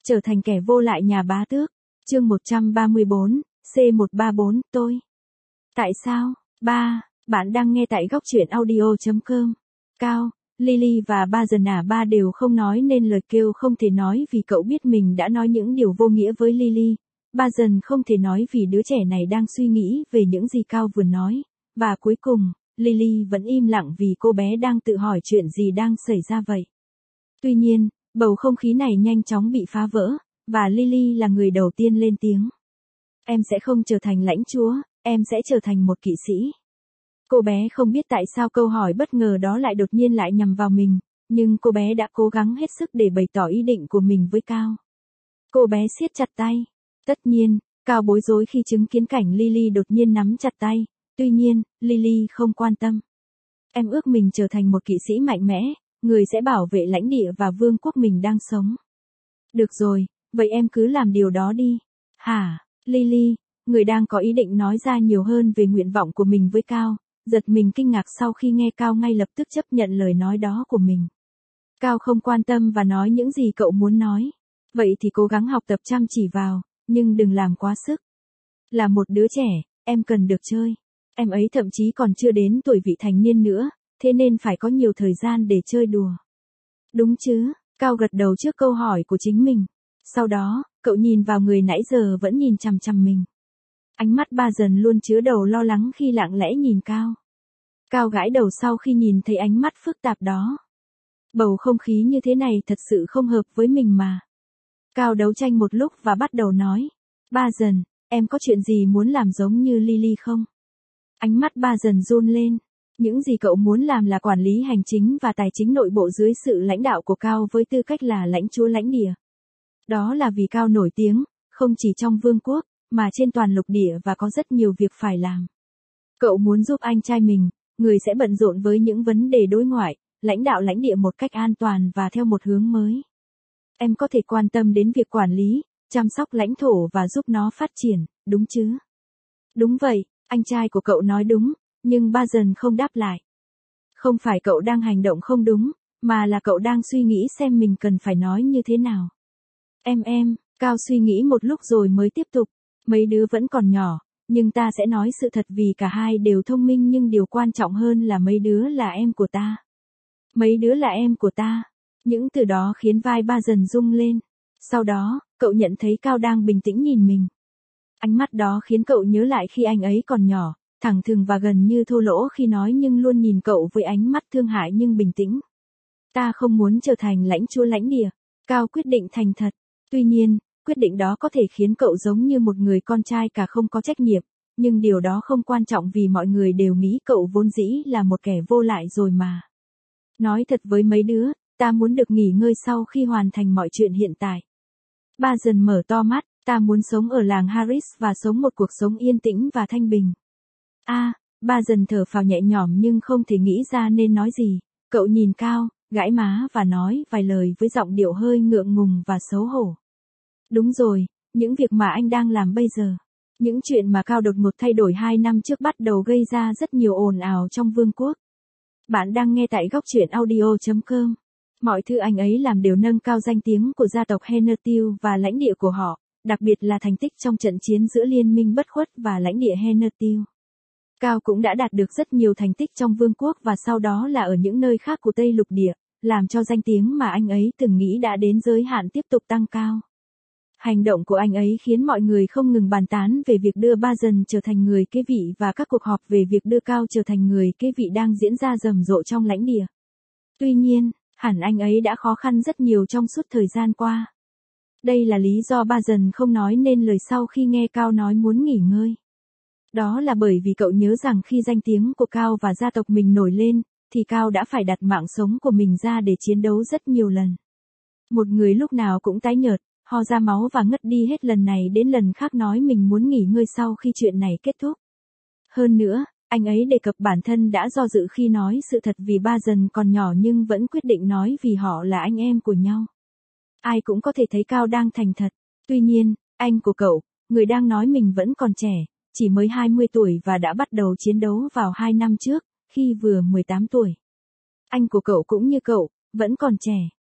Trở thành kẻ vô lại nhà bá tước. Chương 134, C134, tôi. Tại sao? 3. Bạn đang nghe tại góc truyện audio.com. Cao, Lily và ba đều không nói nên lời kêu không thể nói vì cậu biết mình đã nói những điều vô nghĩa với Lily. Ba không thể nói vì đứa trẻ này đang suy nghĩ về những gì Cao vừa nói. Và cuối cùng, Lily vẫn im lặng vì cô bé đang tự hỏi chuyện gì đang xảy ra vậy. Tuy nhiên, bầu không khí này nhanh chóng bị phá vỡ, và Lily là người đầu tiên lên tiếng. Em sẽ không trở thành lãnh chúa, em sẽ trở thành một kỵ sĩ. Cô bé không biết tại sao câu hỏi bất ngờ đó lại đột nhiên lại nhằm vào mình, nhưng cô bé đã cố gắng hết sức để bày tỏ ý định của mình với Cao. Cô bé siết chặt tay. Tất nhiên, Cao bối rối khi chứng kiến cảnh Lily đột nhiên nắm chặt tay, tuy nhiên, Lily không quan tâm. Em ước mình trở thành một kỵ sĩ mạnh mẽ, người sẽ bảo vệ lãnh địa và vương quốc mình đang sống. Được rồi, vậy em cứ làm điều đó đi. Hả, Lily, người đang có ý định nói ra nhiều hơn về nguyện vọng của mình với Cao, giật mình kinh ngạc sau khi nghe Cao ngay lập tức chấp nhận lời nói đó của mình. Cao không quan tâm và nói những gì cậu muốn nói. Vậy thì cố gắng học tập chăm chỉ vào, nhưng đừng làm quá sức. Là một đứa trẻ, em cần được chơi. Em ấy thậm chí còn chưa đến tuổi vị thành niên nữa, thế nên phải có nhiều thời gian để chơi đùa. Đúng chứ, Cao gật đầu trước câu hỏi của chính mình. Sau đó, cậu nhìn vào người nãy giờ vẫn nhìn chằm chằm mình. Ánh mắt ba luôn chứa đầu lo lắng khi lặng lẽ nhìn Cao. Cao gãi đầu sau khi nhìn thấy ánh mắt phức tạp đó. Bầu không khí như thế này thật sự không hợp với mình mà. Cao đấu tranh một lúc và bắt đầu nói. Ba em có chuyện gì muốn làm giống như Lily không? Ánh mắt ba run lên. Những gì cậu muốn làm là quản lý hành chính và tài chính nội bộ dưới sự lãnh đạo của Cao với tư cách là lãnh chúa lãnh địa. Đó là vì Cao nổi tiếng, không chỉ trong vương quốc, mà trên toàn lục địa và có rất nhiều việc phải làm. Cậu muốn giúp anh trai mình, người sẽ bận rộn với những vấn đề đối ngoại, lãnh đạo lãnh địa một cách an toàn và theo một hướng mới. Em có thể quan tâm đến việc quản lý, chăm sóc lãnh thổ và giúp nó phát triển, đúng chứ? Đúng vậy, anh trai của cậu nói đúng, nhưng ba không đáp lại. Không phải cậu đang hành động không đúng, mà là cậu đang suy nghĩ xem mình cần phải nói như thế nào. Cao suy nghĩ một lúc rồi mới tiếp tục. Mấy đứa vẫn còn nhỏ, nhưng ta sẽ nói sự thật vì cả hai đều thông minh nhưng điều quan trọng hơn là mấy đứa là em của ta. Mấy đứa là em của ta. Những từ đó khiến vai ba rung lên. Sau đó, cậu nhận thấy Cao đang bình tĩnh nhìn mình. Ánh mắt đó khiến cậu nhớ lại khi anh ấy còn nhỏ, thẳng thừng và gần như thô lỗ khi nói nhưng luôn nhìn cậu với ánh mắt thương hại nhưng bình tĩnh. Ta không muốn trở thành lãnh chúa lãnh địa. Cao quyết định thành thật. Tuy nhiên, quyết định đó có thể khiến cậu giống như một người con trai cả không có trách nhiệm, nhưng điều đó không quan trọng vì mọi người đều nghĩ cậu vốn dĩ là một kẻ vô lại rồi mà. Nói thật với mấy đứa, ta muốn được nghỉ ngơi sau khi hoàn thành mọi chuyện hiện tại. Ba mở to mắt, ta muốn sống ở làng Harris và sống một cuộc sống yên tĩnh và thanh bình. Ba thở phào nhẹ nhõm nhưng không thể nghĩ ra nên nói gì. Cậu nhìn Cao, gãi má và nói vài lời với giọng điệu hơi ngượng ngùng và xấu hổ. Đúng rồi, những việc mà anh đang làm bây giờ. Những chuyện mà Cao đột ngột thay đổi 2 năm trước bắt đầu gây ra rất nhiều ồn ào trong vương quốc. Bạn đang nghe tại góc truyện audio.com. Mọi thứ anh ấy làm đều nâng cao danh tiếng của gia tộc Hennetil và lãnh địa của họ, đặc biệt là thành tích trong trận chiến giữa Liên minh Bất Khuất và lãnh địa Hennetil. Cao cũng đã đạt được rất nhiều thành tích trong vương quốc và sau đó là ở những nơi khác của Tây Lục Địa, làm cho danh tiếng mà anh ấy từng nghĩ đã đến giới hạn tiếp tục tăng cao. Hành động của anh ấy khiến mọi người không ngừng bàn tán về việc đưa ba trở thành người kế vị và các cuộc họp về việc đưa Cao trở thành người kế vị đang diễn ra rầm rộ trong lãnh địa. Tuy nhiên, hẳn anh ấy đã khó khăn rất nhiều trong suốt thời gian qua. Đây là lý do ba không nói nên lời sau khi nghe Cao nói muốn nghỉ ngơi. Đó là bởi vì cậu nhớ rằng khi danh tiếng của Cao và gia tộc mình nổi lên, thì Cao đã phải đặt mạng sống của mình ra để chiến đấu rất nhiều lần. Một người lúc nào cũng tái nhợt, ho ra máu và ngất đi hết lần này đến lần khác nói mình muốn nghỉ ngơi sau khi chuyện này kết thúc. Hơn nữa, anh ấy đề cập bản thân đã do dự khi nói sự thật vì ba còn nhỏ nhưng vẫn quyết định nói vì họ là anh em của nhau. Ai cũng có thể thấy Cao đang thành thật. Tuy nhiên, anh của cậu, người đang nói mình vẫn còn trẻ, chỉ mới 20 tuổi và đã bắt đầu chiến đấu vào 2 năm trước, khi vừa 18 tuổi. Anh của cậu cũng như cậu, vẫn còn trẻ.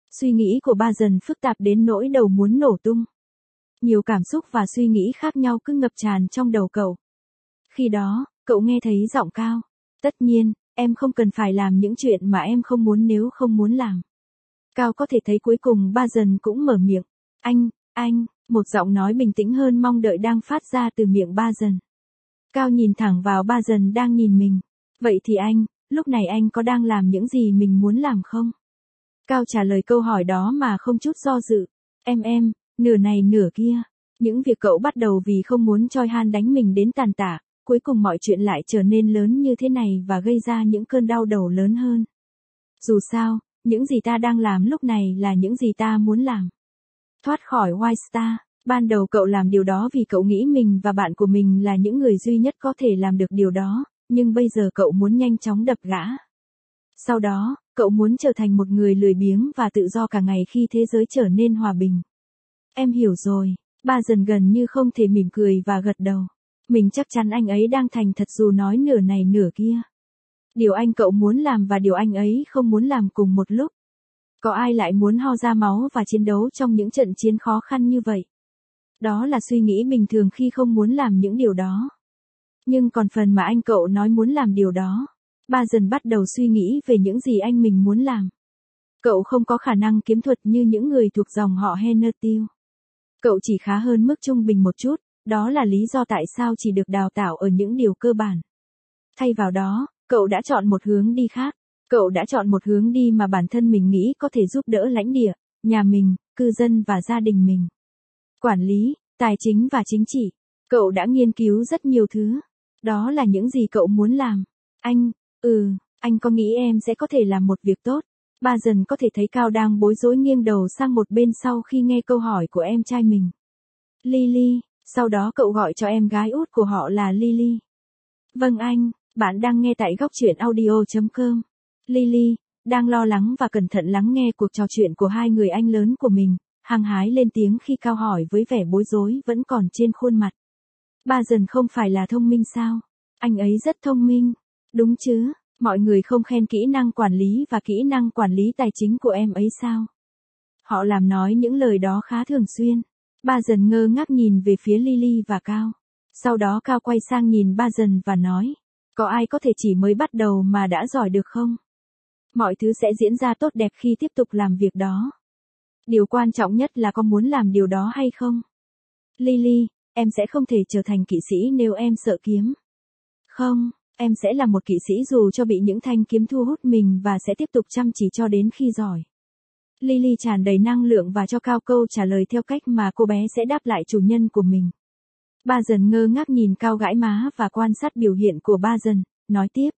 Suy nghĩ của ba dần phức tạp đến nỗi đầu muốn nổ tung. Nhiều cảm xúc và suy nghĩ khác nhau cứ ngập tràn trong đầu cậu. Khi đó, cậu nghe thấy giọng Cao. Tất nhiên, em không cần phải làm những chuyện mà em không muốn nếu không muốn làm. Cao có thể thấy cuối cùng ba dần cũng mở miệng. Anh, một giọng nói bình tĩnh hơn mong đợi đang phát ra từ miệng ba dần. Cao nhìn thẳng vào ba dần đang nhìn mình. Vậy thì anh, lúc này anh có đang làm những gì mình muốn làm không? Cao trả lời câu hỏi đó mà không chút do dự. Em, nửa này nửa kia. Những việc cậu bắt đầu vì không muốn Choi Han đánh mình đến tàn tả, cuối cùng mọi chuyện lại trở nên lớn như thế này và gây ra những cơn đau đầu lớn hơn. Dù sao, những gì ta đang làm lúc này là những gì ta muốn làm. Thoát khỏi White Star, ban đầu cậu làm điều đó vì cậu nghĩ mình và bạn của mình là những người duy nhất có thể làm được điều đó, nhưng bây giờ cậu muốn nhanh chóng đập gã. Sau đó, cậu muốn trở thành một người lười biếng và tự do cả ngày khi thế giới trở nên hòa bình. Em hiểu rồi, ba dần gần như không thể mỉm cười và gật đầu. Mình chắc chắn anh ấy đang thành thật dù nói nửa này nửa kia. Điều cậu muốn làm và điều anh ấy không muốn làm cùng một lúc. Có ai lại muốn ho ra máu và chiến đấu trong những trận chiến khó khăn như vậy? Đó là suy nghĩ bình thường khi không muốn làm những điều đó. Nhưng còn phần mà cậu nói muốn làm điều đó, ba dần bắt đầu suy nghĩ về những gì mình muốn làm. Cậu không có khả năng kiếm thuật như những người thuộc dòng họ Hennertil. Cậu chỉ khá hơn mức trung bình một chút, đó là lý do tại sao chỉ được đào tạo ở những điều cơ bản. Thay vào đó, cậu đã chọn một hướng đi khác. Cậu đã chọn một hướng đi mà bản thân mình nghĩ có thể giúp đỡ lãnh địa, nhà mình, cư dân và gia đình mình. Quản lý, tài chính và chính trị. Cậu đã nghiên cứu rất nhiều thứ. Đó là những gì cậu muốn làm. Anh có nghĩ em sẽ có thể làm một việc tốt? Ba dần có thể thấy Cao đang bối rối nghiêng đầu sang một bên sau khi nghe câu hỏi của em trai mình. Lily, sau đó cậu gọi cho em gái út của họ là Lily. Vâng anh, bạn đang nghe tại góc truyện audio.com. Lily, đang lo lắng và cẩn thận lắng nghe cuộc trò chuyện của hai người anh lớn của mình, hăng hái lên tiếng khi Cao hỏi với vẻ bối rối vẫn còn trên khuôn mặt. Ba dần không phải là thông minh sao? Anh ấy rất thông minh. Đúng chứ, mọi người không khen kỹ năng quản lý và kỹ năng quản lý tài chính của em ấy sao? Họ làm nói những lời đó khá thường xuyên. Ba dần ngơ ngác nhìn về phía Lily và Cao. Sau đó Cao quay sang nhìn ba dần và nói, có ai có thể chỉ mới bắt đầu mà đã giỏi được không? Mọi thứ sẽ diễn ra tốt đẹp khi tiếp tục làm việc đó. Điều quan trọng nhất là có muốn làm điều đó hay không? Lily, em sẽ không thể trở thành kỵ sĩ nếu em sợ kiếm. Không, em sẽ là một kỵ sĩ dù cho bị những thanh kiếm thu hút mình và sẽ tiếp tục chăm chỉ cho đến khi giỏi. Lily tràn đầy năng lượng và cho Cao câu trả lời theo cách mà cô bé sẽ đáp lại chủ nhân của mình. Ba dần ngơ ngác nhìn Cao gãi má và quan sát biểu hiện của ba dần, nói tiếp.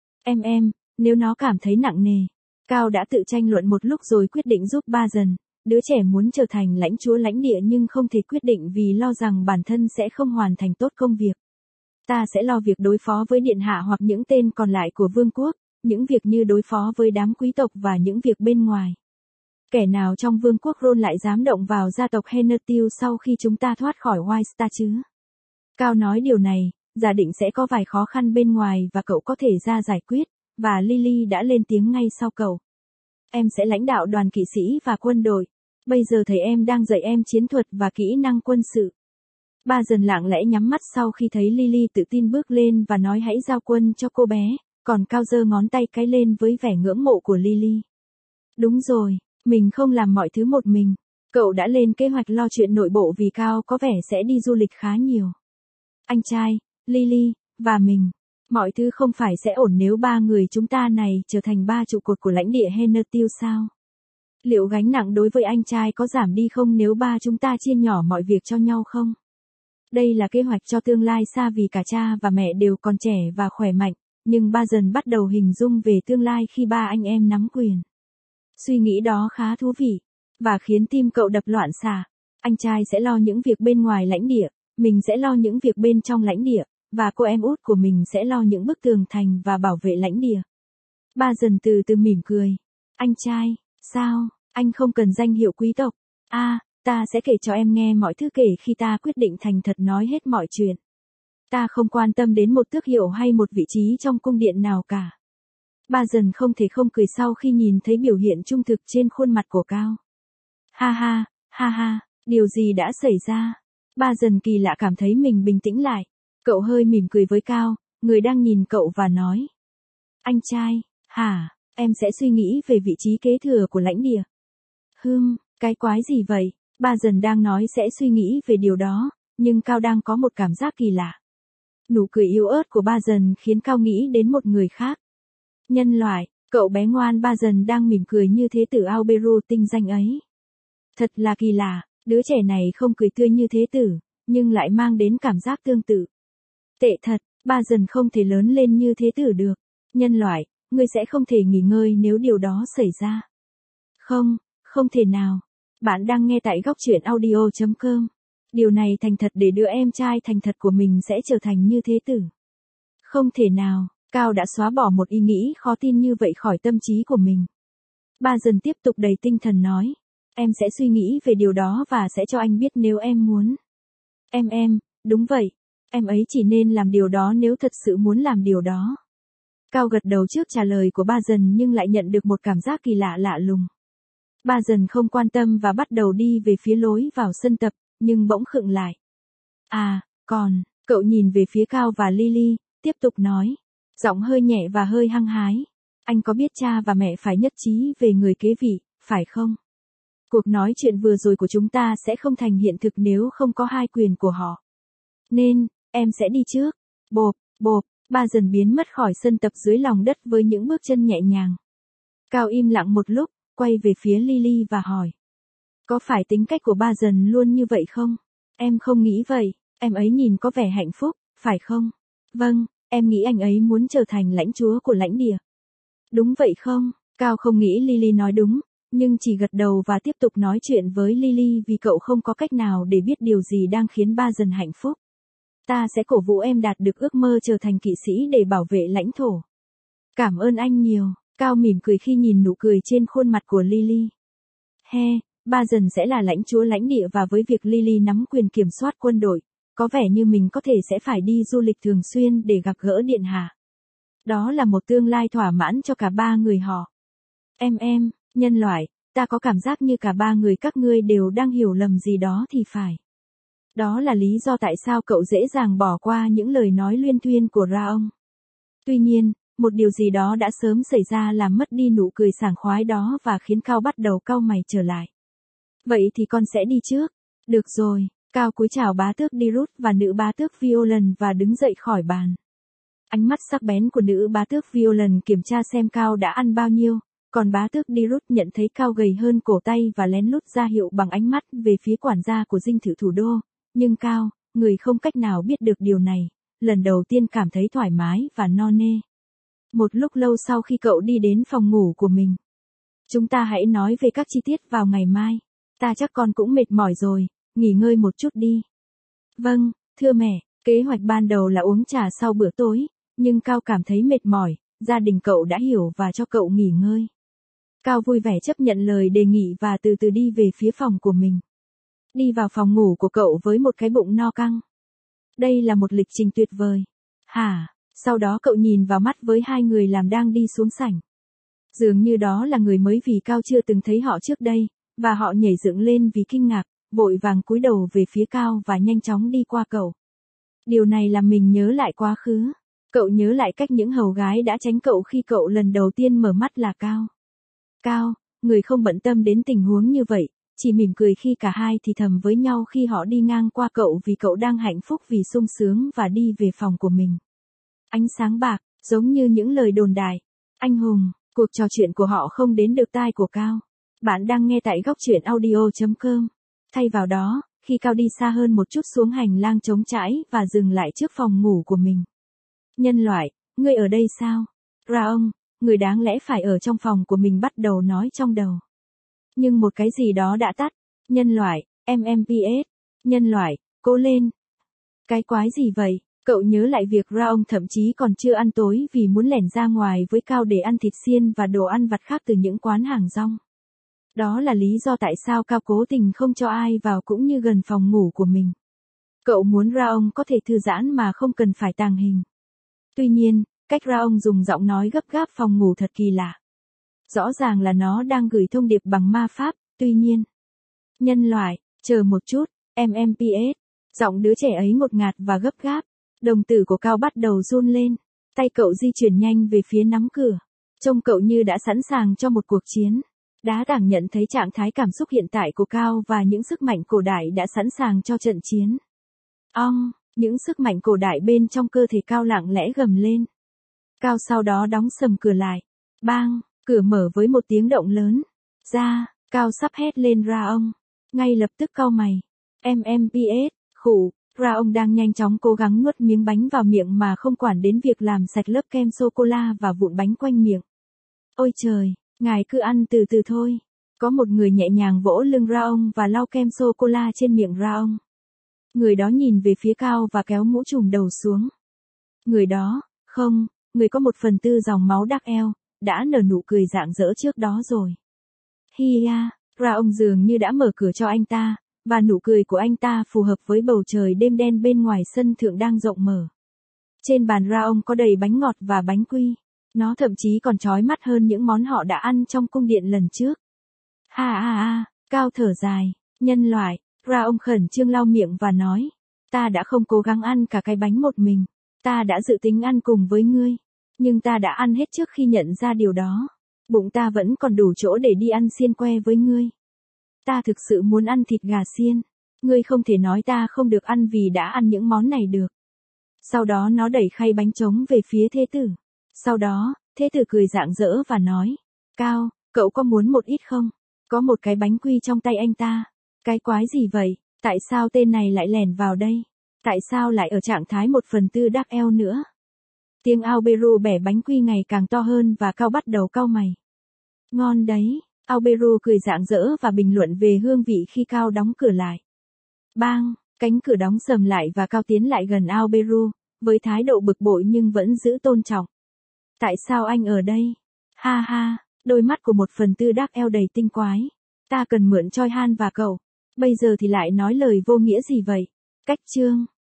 Em, nếu nó cảm thấy nặng nề. Cao đã tự tranh luận một lúc rồi quyết định giúp ba dần. Đứa trẻ muốn trở thành lãnh chúa lãnh địa nhưng không thể quyết định vì lo rằng bản thân sẽ không hoàn thành tốt công việc. Ta sẽ lo việc đối phó với điện hạ hoặc những tên còn lại của vương quốc, những việc như đối phó với đám quý tộc và những việc bên ngoài. Kẻ nào trong vương quốc Ron lại dám động vào gia tộc Hennertil sau khi chúng ta thoát khỏi White Star chứ? Cao nói điều này, giả định sẽ có vài khó khăn bên ngoài và cậu có thể ra giải quyết, và Lily đã lên tiếng ngay sau cậu. Em sẽ lãnh đạo đoàn kỵ sĩ và quân đội. Bây giờ thầy em đang dạy em chiến thuật và kỹ năng quân sự. Ba dần lặng lẽ nhắm mắt sau khi thấy Lily tự tin bước lên và nói hãy giao quân cho cô bé, còn Cao giơ ngón tay cái lên với vẻ ngưỡng mộ của Lily. Đúng rồi, mình không làm mọi thứ một mình. Cậu đã lên kế hoạch lo chuyện nội bộ vì Cao có vẻ sẽ đi du lịch khá nhiều. Anh trai, Lily, và mình. Mọi thứ không phải sẽ ổn nếu ba người chúng ta này trở thành ba trụ cột của lãnh địa Hennertil sao? Liệu gánh nặng đối với anh trai có giảm đi không nếu ba chúng ta chia nhỏ mọi việc cho nhau không? Đây là kế hoạch cho tương lai xa vì cả cha và mẹ đều còn trẻ và khỏe mạnh, nhưng ba dần bắt đầu hình dung về tương lai khi ba anh em nắm quyền. Suy nghĩ đó khá thú vị, và khiến tim cậu đập loạn xạ. Anh trai sẽ lo những việc bên ngoài lãnh địa, mình sẽ lo những việc bên trong lãnh địa, và cô em út của mình sẽ lo những bức tường thành và bảo vệ lãnh địa. Ba dần từ từ mỉm cười. Anh trai, sao, anh không cần danh hiệu quý tộc? Ta sẽ kể cho em nghe mọi thứ kể khi ta quyết định thành thật nói hết mọi chuyện. Ta không quan tâm đến một tước hiệu hay một vị trí trong cung điện nào cả. Ba dần không thể không cười sau khi nhìn thấy biểu hiện trung thực trên khuôn mặt của Cao. Ha ha, điều gì đã xảy ra? Ba dần kỳ lạ cảm thấy mình bình tĩnh lại. Cậu hơi mỉm cười với Cao, người đang nhìn cậu và nói. Anh trai, hả, em sẽ suy nghĩ về vị trí kế thừa của lãnh địa. Cái quái gì vậy? Ba dần đang nói sẽ suy nghĩ về điều đó, nhưng Cao đang có một cảm giác kỳ lạ. Nụ cười yếu ớt của ba dần khiến Cao nghĩ đến một người khác. Nhân loại, cậu bé ngoan ba dần đang mỉm cười như thế tử Alberu tinh danh ấy. Thật là kỳ lạ, đứa trẻ này không cười tươi như thế tử, nhưng lại mang đến cảm giác tương tự. Tệ thật, ba dần không thể lớn lên như thế tử được. Nhân loại, ngươi sẽ không thể nghỉ ngơi nếu điều đó xảy ra. Không thể nào. Bạn đang nghe tại góc truyện audio.com. Điều này thành thật để đứa em trai thành thật của mình sẽ trở thành như thế tử. Không thể nào, Cao đã xóa bỏ một ý nghĩ khó tin như vậy khỏi tâm trí của mình. Ba dần tiếp tục đầy tinh thần nói. Em sẽ suy nghĩ về điều đó và sẽ cho anh biết nếu em muốn. Đúng vậy. Em ấy chỉ nên làm điều đó nếu thật sự muốn làm điều đó. Cao gật đầu trước trả lời của ba dần nhưng lại nhận được một cảm giác kỳ lạ lạ lùng. Ba dần không quan tâm và bắt đầu đi về phía lối vào sân tập, nhưng bỗng khựng lại. Cậu nhìn về phía Cao và Lily, tiếp tục nói. Giọng hơi nhẹ và hơi hăng hái. Anh có biết cha và mẹ phải nhất trí về người kế vị, phải không? Cuộc nói chuyện vừa rồi của chúng ta sẽ không thành hiện thực nếu không có hai quyền của họ. Nên, em sẽ đi trước. Bộp, ba dần biến mất khỏi sân tập dưới lòng đất với những bước chân nhẹ nhàng. Cao im lặng một lúc, quay về phía Lily và hỏi. Có phải tính cách của ba dần luôn như vậy không? Em không nghĩ vậy, em ấy nhìn có vẻ hạnh phúc, phải không? Vâng, em nghĩ anh ấy muốn trở thành lãnh chúa của lãnh địa. Đúng vậy không? Cao không nghĩ Lily nói đúng, nhưng chỉ gật đầu và tiếp tục nói chuyện với Lily vì cậu không có cách nào để biết điều gì đang khiến ba dần hạnh phúc. Ta sẽ cổ vũ em đạt được ước mơ trở thành kỵ sĩ để bảo vệ lãnh thổ. Cảm ơn anh nhiều, Cao mỉm cười khi nhìn nụ cười trên khuôn mặt của Lily. Ba dần sẽ là lãnh chúa lãnh địa và với việc Lily nắm quyền kiểm soát quân đội, có vẻ như mình có thể sẽ phải đi du lịch thường xuyên để gặp gỡ điện hạ. Đó là một tương lai thỏa mãn cho cả ba người họ. Nhân loại, ta có cảm giác như cả ba người các ngươi đều đang hiểu lầm gì đó thì phải. Đó là lý do tại sao cậu dễ dàng bỏ qua những lời nói luyên thuyên của Raong. Tuy nhiên, một điều gì đó đã sớm xảy ra làm mất đi nụ cười sảng khoái đó và khiến Cao bắt đầu cau mày trở lại. Vậy thì con sẽ đi trước. Được rồi, Cao cúi chào bá tước Dirut và nữ bá tước Violen và đứng dậy khỏi bàn. Ánh mắt sắc bén của nữ bá tước Violen kiểm tra xem Cao đã ăn bao nhiêu, còn bá tước Dirut nhận thấy Cao gầy hơn cổ tay và lén lút ra hiệu bằng ánh mắt về phía quản gia của dinh thự thủ đô. Nhưng Cao, người không cách nào biết được điều này, lần đầu tiên cảm thấy thoải mái và no nê. Một lúc lâu sau khi cậu đi đến phòng ngủ của mình. Chúng ta hãy nói về các chi tiết vào ngày mai. Ta chắc con cũng mệt mỏi rồi, nghỉ ngơi một chút đi. Vâng, thưa mẹ, kế hoạch ban đầu là uống trà sau bữa tối, nhưng Cao cảm thấy mệt mỏi, gia đình cậu đã hiểu và cho cậu nghỉ ngơi. Cao vui vẻ chấp nhận lời đề nghị và từ từ đi về phía phòng của mình. Đi vào phòng ngủ của cậu với một cái bụng no căng. Đây là một lịch trình tuyệt vời. Sau đó cậu nhìn vào mắt với hai người làm đang đi xuống sảnh. Dường như đó là người mới vì Cao chưa từng thấy họ trước đây, và họ nhảy dựng lên vì kinh ngạc, vội vàng cúi đầu về phía Cao và nhanh chóng đi qua cậu. Điều này làm mình nhớ lại quá khứ. Cậu nhớ lại cách những hầu gái đã tránh cậu khi cậu lần đầu tiên mở mắt là Cao. Cao, người không bận tâm đến tình huống như vậy, chỉ mỉm cười khi cả hai thì thầm với nhau khi họ đi ngang qua cậu vì cậu đang hạnh phúc vì sung sướng và đi về phòng của mình. Ánh sáng bạc, giống như những lời đồn đại. Anh hùng, cuộc trò chuyện của họ không đến được tai của Cao. Bạn đang nghe tại góc truyện audio.com. Thay vào đó, khi Cao đi xa hơn một chút xuống hành lang trống trải và dừng lại trước phòng ngủ của mình. Nhân loại, ngươi ở đây sao? Raong, người đáng lẽ phải ở trong phòng của mình bắt đầu nói trong đầu. Nhưng một cái gì đó đã tắt. Nhân loại, MMPS. Nhân loại, cố lên. Cái quái gì vậy? Cậu nhớ lại việc Raong thậm chí còn chưa ăn tối vì muốn lẻn ra ngoài với Cao để ăn thịt xiên và đồ ăn vặt khác từ những quán hàng rong. Đó là lý do tại sao Cao cố tình không cho ai vào cũng như gần phòng ngủ của mình. Cậu muốn Raong có thể thư giãn mà không cần phải tàng hình. Tuy nhiên, Cách ra ông dùng giọng nói gấp gáp phòng ngủ thật kỳ lạ. Rõ ràng là nó đang gửi thông điệp bằng ma pháp, tuy nhiên. Nhân loại, chờ một chút, MMPS. Giọng đứa trẻ ấy ngột ngạt và gấp gáp. Đồng tử của Cao bắt đầu run lên. Tay cậu di chuyển nhanh về phía nắm cửa. Trông cậu như đã sẵn sàng cho một cuộc chiến. Đã cảm nhận thấy trạng thái cảm xúc hiện tại của Cao và những sức mạnh cổ đại đã sẵn sàng cho trận chiến. Những sức mạnh cổ đại bên trong cơ thể Cao lặng lẽ gầm lên. Cao sau đó đóng sầm cửa lại. Bang, cửa mở với một tiếng động lớn. Ra, Cao sắp hét lên ra ông. Ngay lập tức cau mày. MMPS, khụ, ra ông đang nhanh chóng cố gắng nuốt miếng bánh vào miệng mà không quản đến việc làm sạch lớp kem sô-cô-la và vụn bánh quanh miệng. Ôi trời, ngài cứ ăn từ từ thôi. Có một người nhẹ nhàng vỗ lưng ra ông và lau kem sô-cô-la trên miệng ra ông. Người đó nhìn về phía Cao và kéo mũ trùm đầu xuống. Người đó, không, người có 1/4 dòng máu đắc eo, đã nở nụ cười rạng rỡ trước đó rồi. Hia, ra ông dường như đã mở cửa cho anh ta, và nụ cười của anh ta phù hợp với bầu trời đêm đen bên ngoài sân thượng đang rộng mở. Trên bàn ra ông có đầy bánh ngọt và bánh quy. Nó thậm chí còn chói mắt hơn những món họ đã ăn trong cung điện lần trước. Cao thở dài, nhân loại, ra ông khẩn trương lau miệng và nói. Ta đã không cố gắng ăn cả cái bánh một mình. Ta đã dự tính ăn cùng với ngươi. Nhưng ta đã ăn hết trước khi nhận ra điều đó. Bụng ta vẫn còn đủ chỗ để đi ăn xiên que với ngươi. Ta thực sự muốn ăn thịt gà xiên. Ngươi không thể nói ta không được ăn vì đã ăn những món này được. Sau đó nó đẩy khay bánh trống về phía thế tử. Sau đó, thế tử cười rạng rỡ và nói. Cao, cậu có muốn một ít không? Có một cái bánh quy trong tay anh ta. Cái quái gì vậy? Tại sao tên này lại lẻn vào đây? Tại sao lại ở trạng thái 1/4 đắc eo nữa? Tiếng Alberu bẻ bánh quy ngày càng to hơn và Cao bắt đầu cau mày. Ngon đấy, Alberu cười rạng rỡ và bình luận về hương vị khi Cao đóng cửa lại. Bang, cánh cửa đóng sầm lại và Cao tiến lại gần Alberu, với thái độ bực bội nhưng vẫn giữ tôn trọng. Tại sao anh ở đây? Đôi mắt của 1/4 đắc eo đầy tinh quái. Ta cần mượn choi han và cậu. Bây giờ thì lại nói lời vô nghĩa gì vậy? Cách chương